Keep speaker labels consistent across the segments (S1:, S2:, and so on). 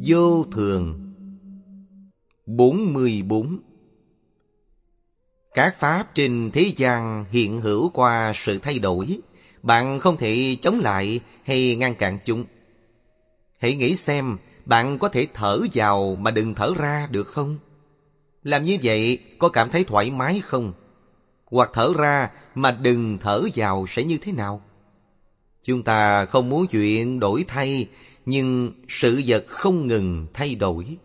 S1: vô thường. 44. Các pháp trên thế gian hiện hữu qua sự thay đổi. Bạn không thể chống lại hay ngăn cản chúng. Hãy nghĩ xem, bạn có thể thở vào mà đừng thở ra được không? Làm như vậy có cảm thấy thoải mái không? Hoặc thở ra mà đừng thở vào sẽ như thế nào? Chúng ta không muốn chuyện đổi thay, nhưng sự vật không ngừng thay đổi.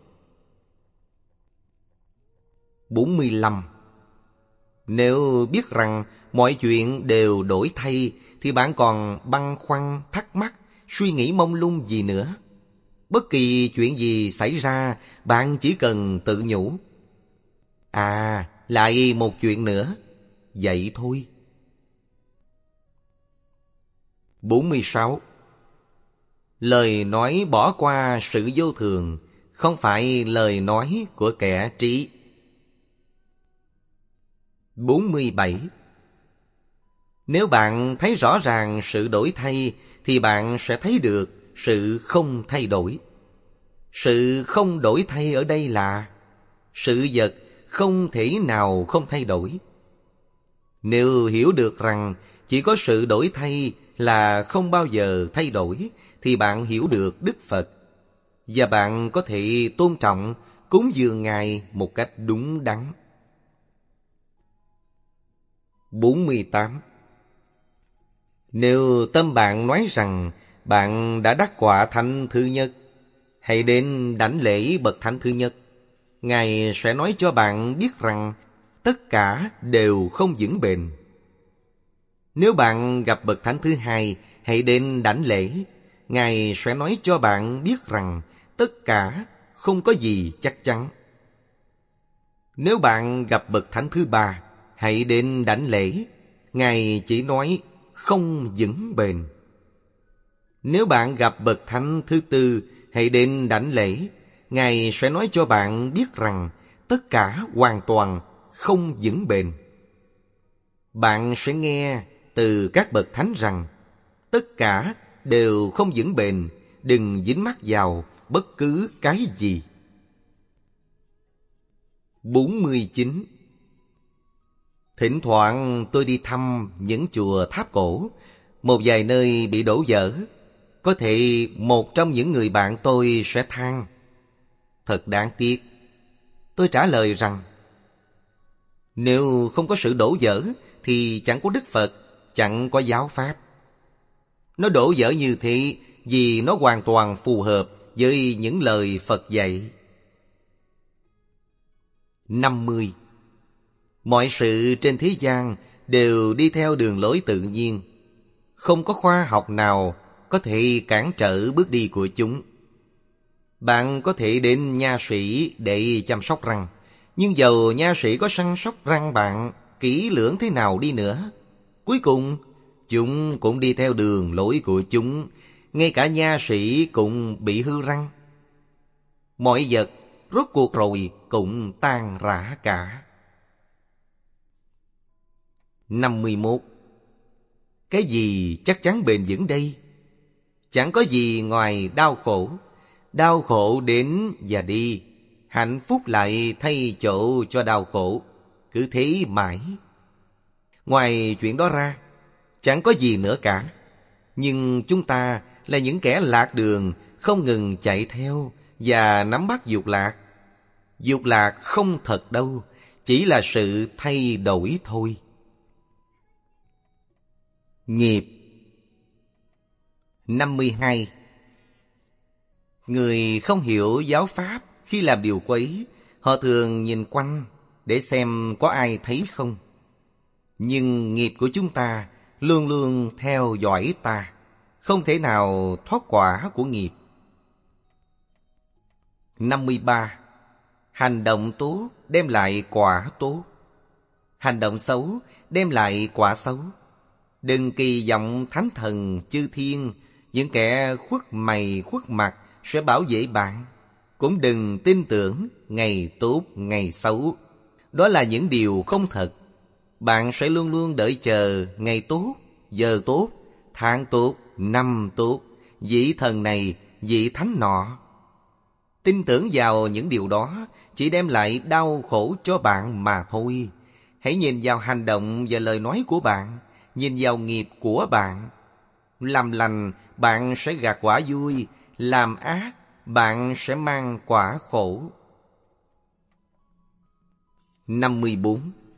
S1: 45. Nếu biết rằng mọi chuyện đều đổi thay, thì bạn còn băn khoăn, thắc mắc, suy nghĩ mông lung gì nữa? Bất kỳ chuyện gì xảy ra, bạn chỉ cần tự nhủ: à, lại một chuyện nữa. Vậy thôi. 46. Lời nói bỏ qua sự vô thường không phải lời nói của kẻ trí. 47. Nếu bạn thấy rõ ràng sự đổi thay, thì bạn sẽ thấy được sự không thay đổi. Sự không đổi thay ở đây là sự vật không thể nào không thay đổi. Nếu hiểu được rằng chỉ có sự đổi thay là không bao giờ thay đổi, thì bạn hiểu được Đức Phật, và bạn có thể tôn trọng, cúng dường Ngài một cách đúng đắn. 48. Nếu tâm bạn nói rằng bạn đã đắc quả thánh thứ nhất, hãy đến đảnh lễ bậc thánh thứ nhất. Ngài sẽ nói cho bạn biết rằng tất cả đều không vững bền. Nếu bạn gặp bậc thánh thứ hai, hãy đến đảnh lễ. Ngài sẽ nói cho bạn biết rằng tất cả không có gì chắc chắn. Nếu bạn gặp bậc thánh thứ ba, hãy đến đảnh lễ. Ngài chỉ nói không vững bền. Nếu bạn gặp bậc thánh thứ tư, hãy đến đảnh lễ. Ngài sẽ nói cho bạn biết rằng tất cả hoàn toàn không vững bền. Bạn sẽ nghe từ các bậc thánh rằng tất cả đều không vững bền, đừng dính mắc vào bất cứ cái gì. 49. Thỉnh thoảng tôi đi thăm những chùa tháp cổ. Một vài nơi bị đổ vỡ. Có thể một trong những người bạn tôi sẽ than: thật đáng tiếc. Tôi trả lời rằng nếu không có sự đổ vỡ thì chẳng có Đức Phật, chẳng có giáo Pháp. Nó đổ vỡ như thế vì nó hoàn toàn phù hợp với những lời Phật dạy. 50. Mọi sự trên thế gian đều đi theo đường lối tự nhiên. Không có khoa học nào có thể cản trở bước đi của chúng. Bạn có thể đến nha sĩ để chăm sóc răng, nhưng dầu nha sĩ có săn sóc răng bạn kỹ lưỡng thế nào đi nữa, cuối cùng chúng cũng đi theo đường lối của chúng. Ngay cả nha sĩ cũng bị hư răng. Mọi vật rốt cuộc rồi cũng tan rã cả. 51. Cái gì chắc chắn bền vững đây? Chẳng có gì ngoài đau khổ. Đau khổ đến và đi, hạnh phúc lại thay chỗ cho đau khổ. Cứ thế mãi. Ngoài chuyện đó ra, chẳng có gì nữa cả. Nhưng chúng ta là những kẻ lạc đường, không ngừng chạy theo và nắm bắt dục lạc. Dục lạc không thật đâu, chỉ là sự thay đổi thôi. Nghiệp. 52. Người không hiểu giáo pháp khi làm điều quấy, họ thường nhìn quanh để xem có ai thấy không. Nhưng nghiệp của chúng ta luôn luôn theo dõi ta, không thể nào thoát quả của nghiệp. 53. Hành động tốt đem lại quả tốt, hành động xấu đem lại quả xấu. Đừng kỳ vọng thánh thần chư thiên, những kẻ khuất mày khuất mặt sẽ bảo vệ bạn. Cũng đừng tin tưởng ngày tốt ngày xấu. Đó là những điều không thật. Bạn sẽ luôn luôn đợi chờ ngày tốt, giờ tốt, tháng tốt, năm tốt, vị thần này, vị thánh nọ. Tin tưởng vào những điều đó chỉ đem lại đau khổ cho bạn mà thôi. Hãy nhìn vào hành động và lời nói của bạn, nhìn vào nghiệp của bạn. Làm lành, bạn sẽ gặt quả vui. Làm ác, bạn sẽ mang quả khổ. 54.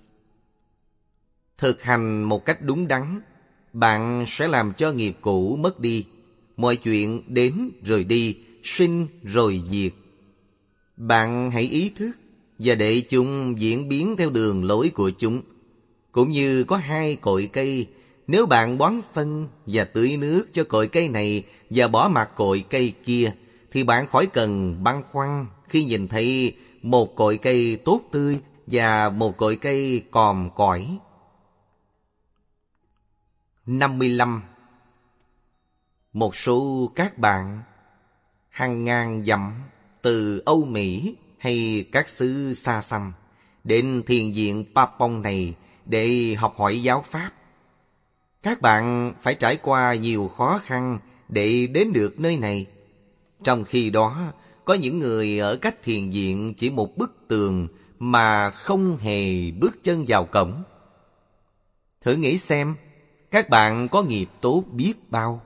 S1: Thực hành một cách đúng đắn, bạn sẽ làm cho nghiệp cũ mất đi. Mọi chuyện đến rồi đi, sinh rồi diệt. Bạn hãy ý thức và để chúng diễn biến theo đường lối của chúng. Cũng như có hai cội cây, nếu bạn bón phân và tưới nước cho cội cây này và bỏ mặc cội cây kia, thì bạn khỏi cần băn khoăn khi nhìn thấy một cội cây tốt tươi và một cội cây còm cõi. 55. Một số các bạn hàng ngàn dặm từ Âu Mỹ hay các xứ xa xăm đến thiền viện Papong này để học hỏi giáo pháp. Các bạn phải trải qua nhiều khó khăn để đến được nơi này. Trong khi đó, có những người ở cách thiền viện chỉ một bức tường mà không hề bước chân vào cổng. Thử nghĩ xem, các bạn có nghiệp tốt biết bao.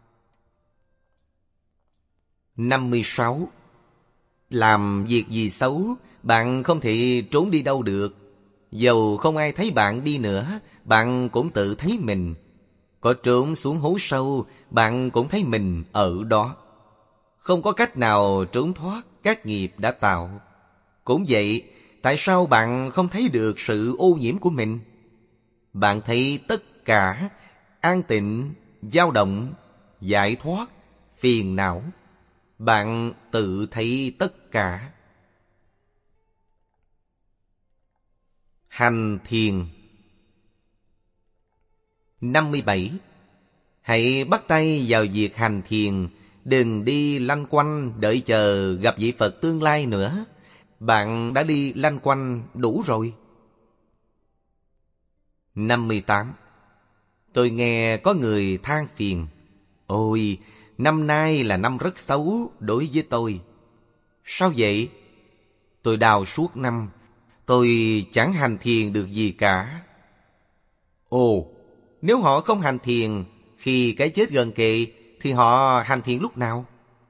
S1: 56. Làm việc gì xấu, bạn không thể trốn đi đâu được. Dầu không ai thấy bạn đi nữa, bạn cũng tự thấy mình. Có trốn xuống hố sâu, bạn cũng thấy mình ở đó. Không có cách nào trốn thoát các nghiệp đã tạo. Cũng vậy, tại sao bạn không thấy được sự ô nhiễm của mình? Bạn thấy tất cả an tịnh, dao động, giải thoát, phiền não. Bạn tự thấy tất cả. Hành thiền. 57. Hãy bắt tay vào việc hành thiền. Đừng đi lanh quanh đợi chờ gặp vị Phật tương lai nữa. Bạn đã đi lanh quanh đủ rồi. 58. Tôi nghe có người than phiền: ôi, năm nay là năm rất xấu đối với tôi. Sao vậy? Tôi đau suốt năm, tôi chẳng hành thiền được gì cả. Ồ, nếu họ không hành thiền khi cái chết gần kề, thì họ hành thiền lúc nào?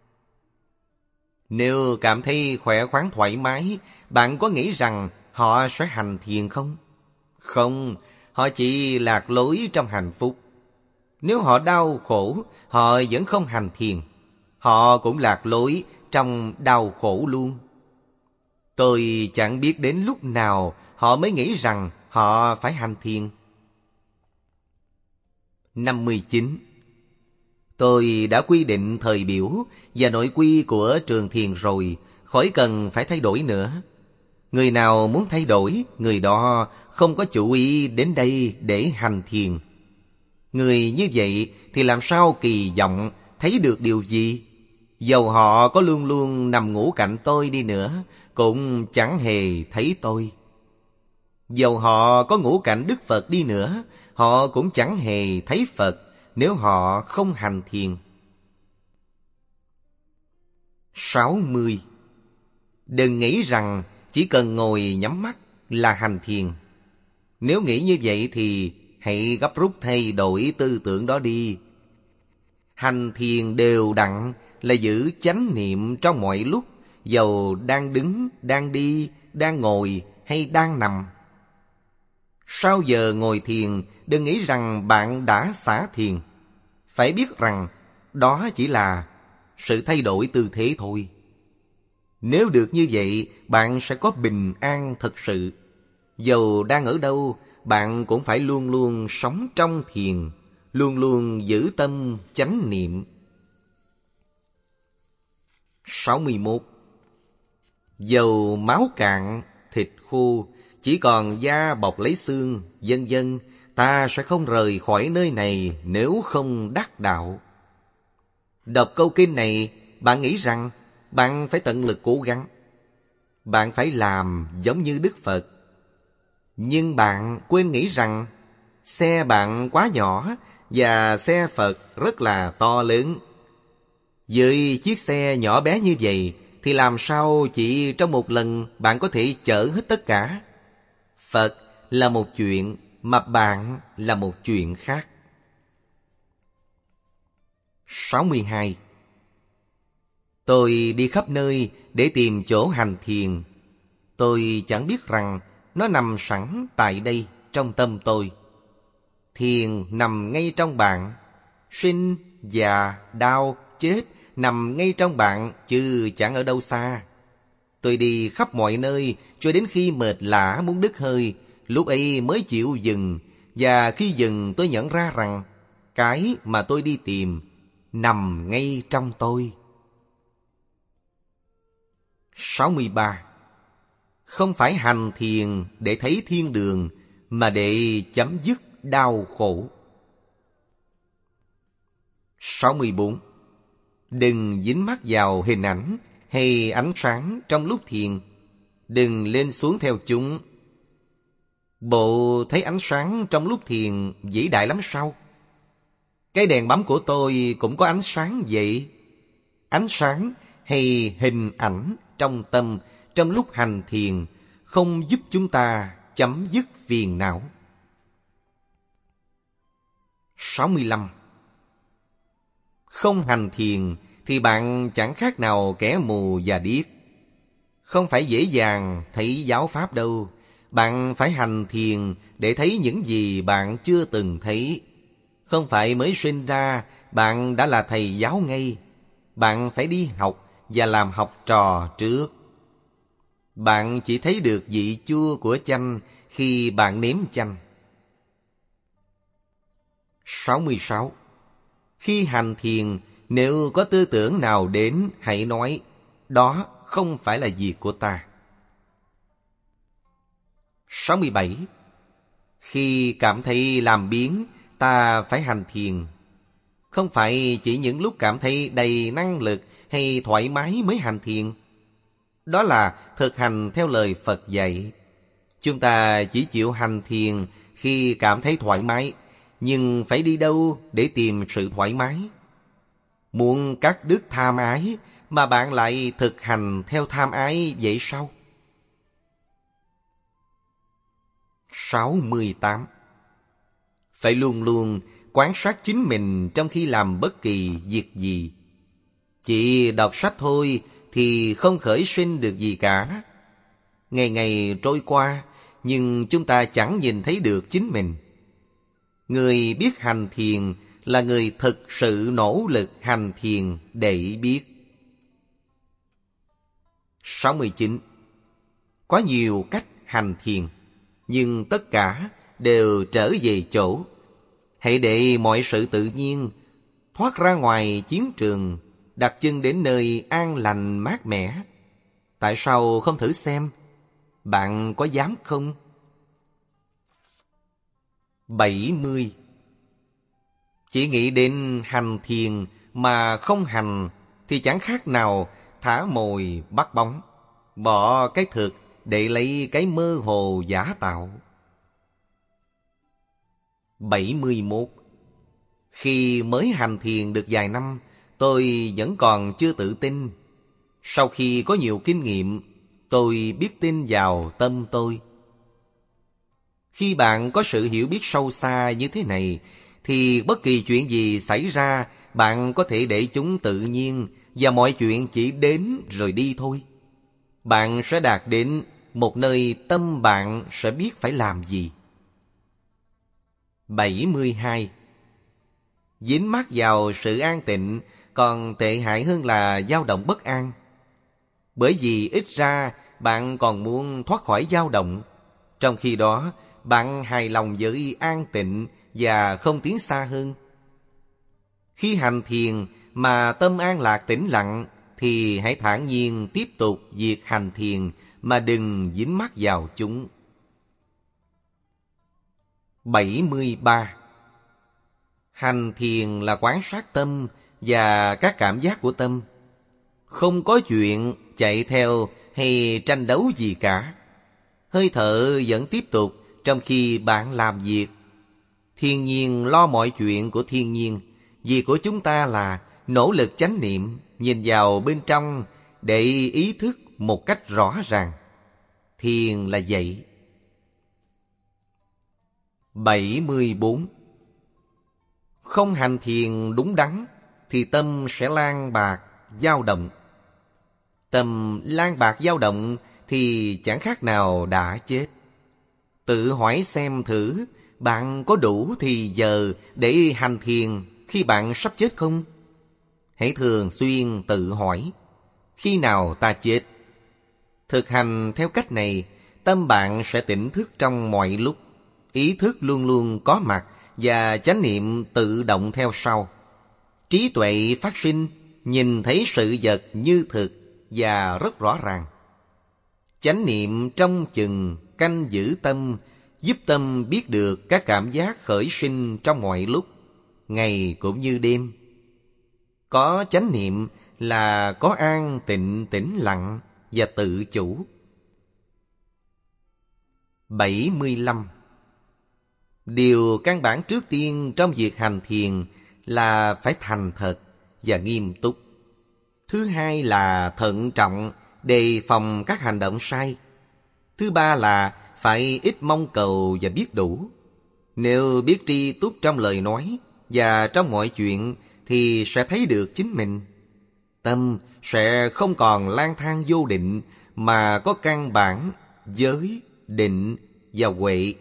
S1: Nếu cảm thấy khỏe khoắn thoải mái, bạn có nghĩ rằng họ sẽ hành thiền không? Không, họ chỉ lạc lối trong hạnh phúc. Nếu họ đau khổ, họ vẫn không hành thiền. Họ cũng lạc lối trong đau khổ luôn. Tôi chẳng biết đến lúc nào họ mới nghĩ rằng họ phải hành thiền. 59. Tôi đã quy định thời biểu và nội quy của trường thiền rồi, khỏi cần phải thay đổi nữa. Người nào muốn thay đổi, người đó không có chủ ý đến đây để hành thiền. Người như vậy thì làm sao kỳ vọng thấy được điều gì? Dầu họ có luôn luôn nằm ngủ cạnh tôi đi nữa, cũng chẳng hề thấy tôi. Dầu họ có ngủ cạnh Đức Phật đi nữa, họ cũng chẳng hề thấy Phật nếu họ không hành thiền. 60. Đừng nghĩ rằng chỉ cần ngồi nhắm mắt là hành thiền. Nếu nghĩ như vậy thì hãy gấp rút thay đổi tư tưởng đó đi. Hành thiền đều đặn là giữ chánh niệm trong mọi lúc, dầu đang đứng, đang đi, đang ngồi hay đang nằm. Sau giờ ngồi thiền, đừng nghĩ rằng bạn đã xả thiền. Phải biết rằng đó chỉ là sự thay đổi tư thế thôi. Nếu được như vậy, bạn sẽ có bình an thật sự. Dầu đang ở đâu, bạn cũng phải luôn luôn sống trong thiền, luôn luôn giữ tâm chánh niệm. 61. Dầu máu cạn, thịt khô, chỉ còn da bọc lấy xương, vân vân, ta sẽ không rời khỏi nơi này nếu không đắc đạo. Đọc câu kinh này, bạn nghĩ rằng bạn phải tận lực cố gắng. Bạn phải làm giống như Đức Phật. Nhưng bạn quên nghĩ rằng xe bạn quá nhỏ và xe Phật rất là to lớn. Với chiếc xe nhỏ bé như vậy thì làm sao chỉ trong một lần bạn có thể chở hết tất cả? Phật là một chuyện, mà bạn là một chuyện khác. 62. Tôi đi khắp nơi để tìm chỗ hành thiền. Tôi chẳng biết rằng nó nằm sẵn tại đây trong tâm tôi. Thiền nằm ngay trong bạn. Sinh, già, đau, chết nằm ngay trong bạn chứ chẳng ở đâu xa. Tôi đi khắp mọi nơi cho đến khi mệt lả muốn đứt hơi, lúc ấy mới chịu dừng. Và khi dừng tôi nhận ra rằng cái mà tôi đi tìm nằm ngay trong tôi. 63. Không phải hành thiền để thấy thiên đường, mà để chấm dứt đau khổ. 64. Đừng dính mắc vào hình ảnh hay ánh sáng trong lúc thiền. Đừng lên xuống theo chúng. Bộ thấy ánh sáng trong lúc thiền vĩ đại lắm sao? Cái đèn bấm của tôi cũng có ánh sáng vậy. Ánh sáng hay hình ảnh trong tâm trong lúc hành thiền không giúp chúng ta chấm dứt phiền não. 65. Không hành thiền thì bạn chẳng khác nào kẻ mù và điếc. Không phải dễ dàng thấy giáo pháp đâu. Bạn phải hành thiền để thấy những gì bạn chưa từng thấy. Không phải mới sinh ra bạn đã là thầy giáo ngay. Bạn phải đi học và làm học trò trước. Bạn chỉ thấy được vị chua của chanh khi bạn nếm chanh. 66. Khi hành thiền, nếu có tư tưởng nào đến, hãy nói, đó không phải là việc của ta. 67. Khi cảm thấy làm biếng, ta phải hành thiền. Không phải chỉ những lúc cảm thấy đầy năng lực hay thoải mái mới hành thiền. Đó là thực hành theo lời Phật dạy. Chúng ta chỉ chịu hành thiền khi cảm thấy thoải mái, nhưng phải đi đâu để tìm sự thoải mái? Muốn cắt đứt tham ái mà bạn lại thực hành theo tham ái vậy sao? 68. Phải luôn luôn quan sát chính mình trong khi làm bất kỳ việc gì. Chỉ đọc sách thôi thì không khởi sinh được gì cả. Ngày ngày trôi qua, nhưng chúng ta chẳng nhìn thấy được chính mình. Người biết hành thiền là người thực sự nỗ lực hành thiền để biết. 69. Có nhiều cách hành thiền, nhưng tất cả đều trở về chỗ. Hãy để mọi sự tự nhiên, thoát ra ngoài chiến trường, đặt chân đến nơi an lành mát mẻ. Tại sao không thử xem? Bạn có dám không? 70. Chỉ nghĩ đến hành thiền mà không hành thì chẳng khác nào thả mồi bắt bóng, bỏ cái thực để lấy cái mơ hồ giả tạo. 71. Khi mới hành thiền được vài năm, tôi vẫn còn chưa tự tin. Sau khi có nhiều kinh nghiệm, tôi biết tin vào tâm tôi. Khi bạn có sự hiểu biết sâu xa như thế này, thì bất kỳ chuyện gì xảy ra, bạn có thể để chúng tự nhiên, và mọi chuyện chỉ đến rồi đi thôi. Bạn sẽ đạt đến một nơi tâm bạn sẽ biết phải làm gì. 72. Dính mắc vào sự an tịnh còn tệ hại hơn là dao động bất an. Bởi vì ít ra bạn còn muốn thoát khỏi dao động, trong khi đó bạn hài lòng với an tịnh và không tiến xa hơn. Khi hành thiền mà tâm an lạc tĩnh lặng, thì hãy thản nhiên tiếp tục việc hành thiền mà đừng dính mắc vào chúng. 73. Hành thiền là quan sát tâm và các cảm giác của tâm. Không có chuyện chạy theo hay tranh đấu gì cả. Hơi thở vẫn tiếp tục trong khi bạn làm việc. Thiên nhiên lo mọi chuyện của thiên nhiên. Việc của chúng ta là nỗ lực chánh niệm, nhìn vào bên trong để ý thức một cách rõ ràng. Thiền là vậy. 74. Không hành thiền đúng đắn thì tâm sẽ lang bạc, dao động. Tâm lang bạc dao động thì chẳng khác nào đã chết. Tự hỏi xem thử, bạn có đủ thì giờ để hành thiền khi bạn sắp chết không? Hãy thường xuyên tự hỏi, khi nào ta chết? Thực hành theo cách này, tâm bạn sẽ tỉnh thức trong mọi lúc. Ý thức luôn luôn có mặt và chánh niệm tự động theo sau. Trí tuệ phát sinh, nhìn thấy sự vật như thực và rất rõ ràng. Chánh niệm trông chừng, canh giữ tâm, giúp tâm biết được các cảm giác khởi sinh trong mọi lúc, ngày cũng như đêm. Có chánh niệm là có an tịnh tĩnh lặng và tự chủ. 75. Điều căn bản trước tiên trong việc hành thiền là phải thành thật và nghiêm túc. Thứ hai là thận trọng, đề phòng các hành động sai. Thứ ba là phải ít mong cầu và biết đủ. Nếu biết tri túc trong lời nói và trong mọi chuyện thì sẽ thấy được chính mình. Tâm sẽ không còn lang thang vô định mà có căn bản, giới, định và huệ.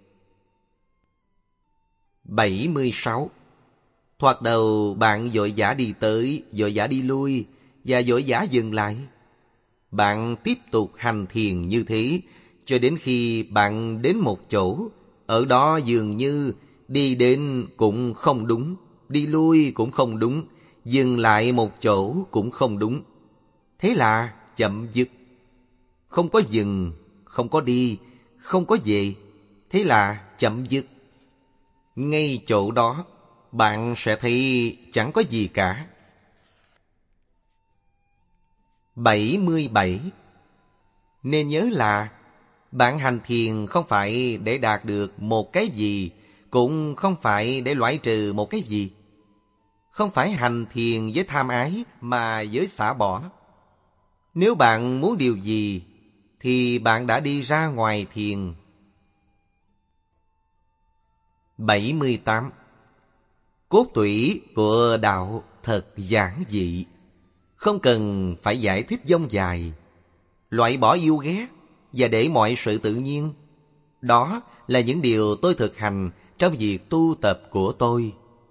S1: 76. Thoạt đầu bạn vội vã đi tới, vội vã đi lui và vội vã dừng lại. Bạn tiếp tục hành thiền như thế cho đến khi bạn đến một chỗ, ở đó dường như đi đến cũng không đúng, đi lui cũng không đúng, dừng lại một chỗ cũng không đúng. Thế là chậm dứt. Không có dừng, không có đi, không có về. Thế là chậm dứt. Ngay chỗ đó, bạn sẽ thấy chẳng có gì cả. 77. Nên nhớ là bạn hành thiền không phải để đạt được một cái gì, cũng không phải để loại trừ một cái gì. Không phải hành thiền với tham ái mà với xả bỏ. Nếu bạn muốn điều gì thì bạn đã đi ra ngoài thiền. 78. Cốt tủy của đạo thật giản dị, không cần phải giải thích dông dài. Loại bỏ yêu ghét và để mọi sự tự nhiên. Đó là những điều tôi thực hành trong việc tu tập của tôi.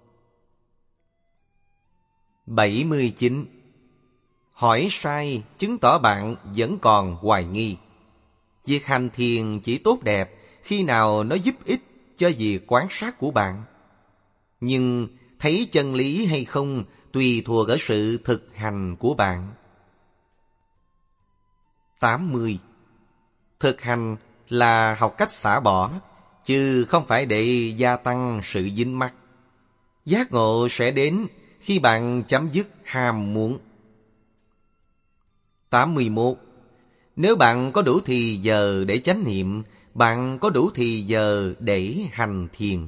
S1: 79. Hỏi sai chứng tỏ bạn vẫn còn hoài nghi. Việc hành thiền chỉ tốt đẹp khi nào nó giúp ích cho việc quan sát của bạn. Nhưng thấy chân lý hay không tùy thuộc ở sự thực hành của bạn. 80. Thực hành là học cách xả bỏ, chứ không phải để gia tăng sự dính mắc. Giác ngộ sẽ đến khi bạn chấm dứt ham muốn. 81. Nếu bạn có đủ thì giờ để chánh niệm, bạn có đủ thì giờ để hành thiền.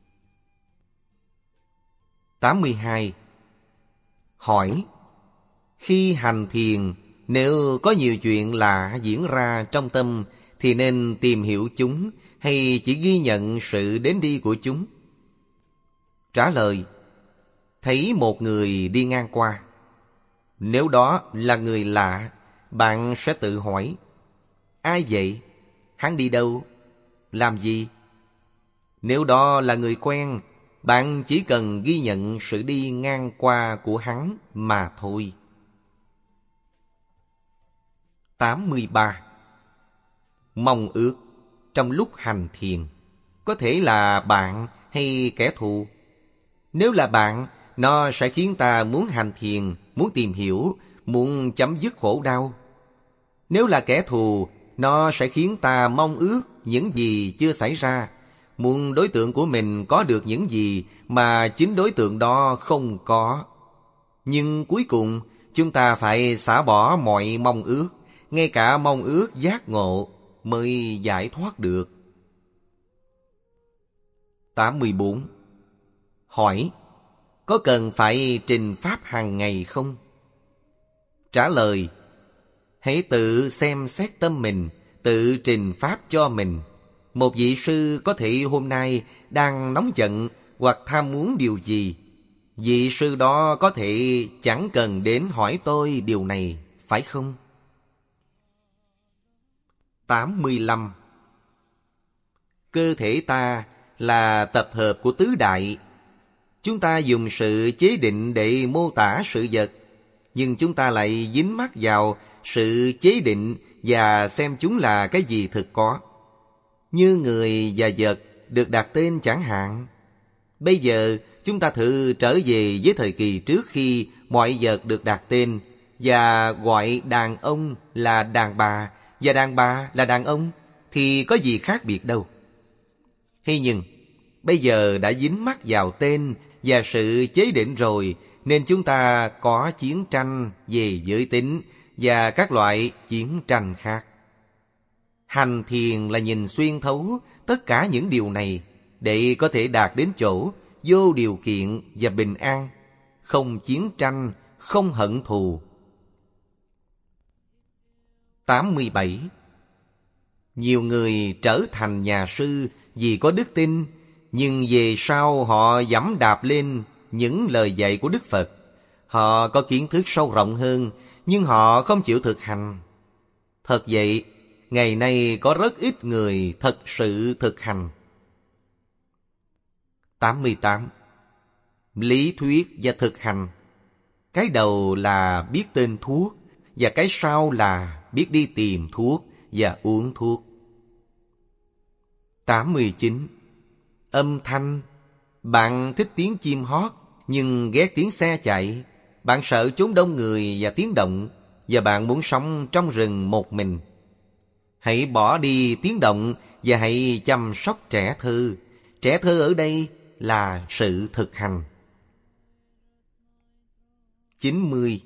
S1: 82. Hỏi: khi hành thiền, nếu có nhiều chuyện lạ diễn ra trong tâm thì nên tìm hiểu chúng hay chỉ ghi nhận sự đến đi của chúng? Trả lời: thấy một người đi ngang qua. Nếu đó là người lạ, bạn sẽ tự hỏi: ai vậy? Hắn đi đâu? Làm gì? Nếu đó là người quen, bạn chỉ cần ghi nhận sự đi ngang qua của hắn mà thôi. 83. Mong ước trong lúc hành thiền có thể là bạn hay kẻ thù. Nếu là bạn, nó sẽ khiến ta muốn hành thiền, muốn tìm hiểu, muốn chấm dứt khổ đau. Nếu là kẻ thù, nó sẽ khiến ta mong ước những gì chưa xảy ra, muốn đối tượng của mình có được những gì mà chính đối tượng đó không có. Nhưng cuối cùng, chúng ta phải xả bỏ mọi mong ước, ngay cả mong ước giác ngộ mới giải thoát được. 84. Hỏi: có cần phải trình pháp hàng ngày không? Trả lời: Hãy tự xem xét tâm mình, tự trình pháp cho mình. Một vị sư có thể hôm nay đang nóng giận hoặc tham muốn điều gì, vị sư đó có thể chẳng cần đến hỏi tôi điều này, phải không? 85. Cơ thể ta là tập hợp của tứ đại. Chúng ta dùng sự chế định để mô tả sự vật, nhưng chúng ta lại dính mắc vào sự chế định và xem chúng là cái gì thực có. Như người và vật được đặt tên chẳng hạn. Bây giờ chúng ta thử trở về với thời kỳ trước khi mọi vật được đặt tên và gọi đàn ông là đàn bà và đàn bà là đàn ông, thì có gì khác biệt đâu. Thế nhưng bây giờ đã dính mắc vào tên và sự chế định rồi, nên chúng ta có chiến tranh về giới tính và các loại chiến tranh khác. Hành thiền là nhìn xuyên thấu tất cả những điều này để có thể đạt đến chỗ vô điều kiện và bình an, không chiến tranh, không hận thù. 87. Nhiều người trở thành nhà sư vì có đức tin, nhưng về sau họ giẫm đạp lên những lời dạy của Đức Phật. Họ có kiến thức sâu rộng hơn, nhưng họ không chịu thực hành. Thật vậy, ngày nay có rất ít người thật sự thực hành. 88. Lý thuyết và thực hành. Cái đầu là biết tên thuốc, và cái sau là biết đi tìm thuốc và uống thuốc. 89. Âm thanh. Bạn thích tiếng chim hót, nhưng ghét tiếng xe chạy. Bạn sợ chốn đông người và tiếng động, và bạn muốn sống trong rừng một mình. Hãy bỏ đi tiếng động và hãy chăm sóc trẻ thơ. Trẻ thơ ở đây là sự thực hành. 90.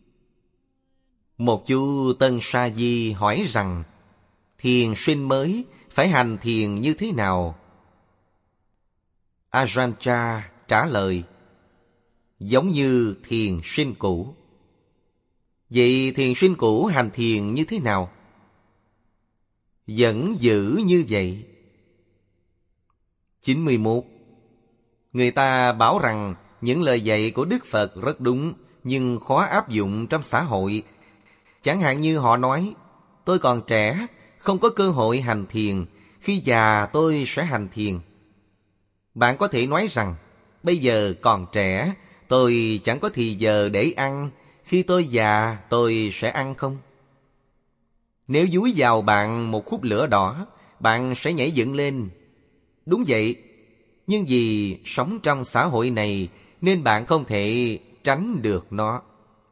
S1: Một chú Tân Sa Di hỏi rằng thiền sinh mới phải hành thiền như thế nào? Ajahn Chah trả lời: giống như thiền sinh cũ. Vậy thiền sinh cũ hành thiền như thế nào? Vẫn giữ như vậy. 91. Người ta bảo rằng những lời dạy của Đức Phật rất đúng, nhưng khó áp dụng trong xã hội. Chẳng hạn như họ nói: tôi còn trẻ, không có cơ hội hành thiền, khi già tôi sẽ hành thiền. Bạn có thể nói rằng: bây giờ còn trẻ, tôi chẳng có thì giờ để ăn, khi tôi già tôi sẽ ăn không? Nếu dúi vào bạn một khúc lửa đỏ, bạn sẽ nhảy dựng lên. Đúng vậy, nhưng vì sống trong xã hội này nên bạn không thể tránh được nó.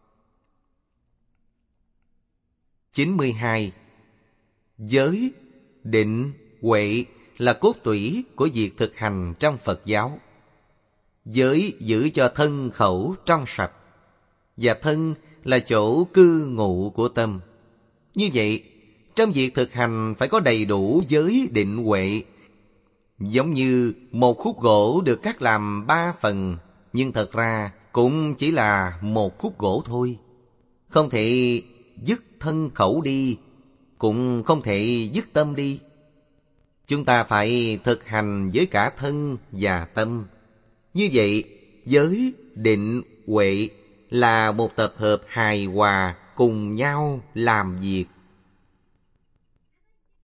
S1: 92. Giới, định, huệ là cốt tủy của việc thực hành trong Phật giáo. Giới giữ cho thân khẩu trong sạch, và thân là chỗ cư ngụ của tâm. Như vậy, trong việc thực hành phải có đầy đủ giới, định, huệ. Giống như một khúc gỗ được cắt làm 3 phần, nhưng thật ra cũng chỉ là một khúc gỗ thôi. Không thể dứt thân khẩu đi, cũng không thể dứt tâm đi. Chúng ta phải thực hành với cả thân và tâm. Như vậy, giới, định, huệ là một tập hợp hài hòa cùng nhau làm việc.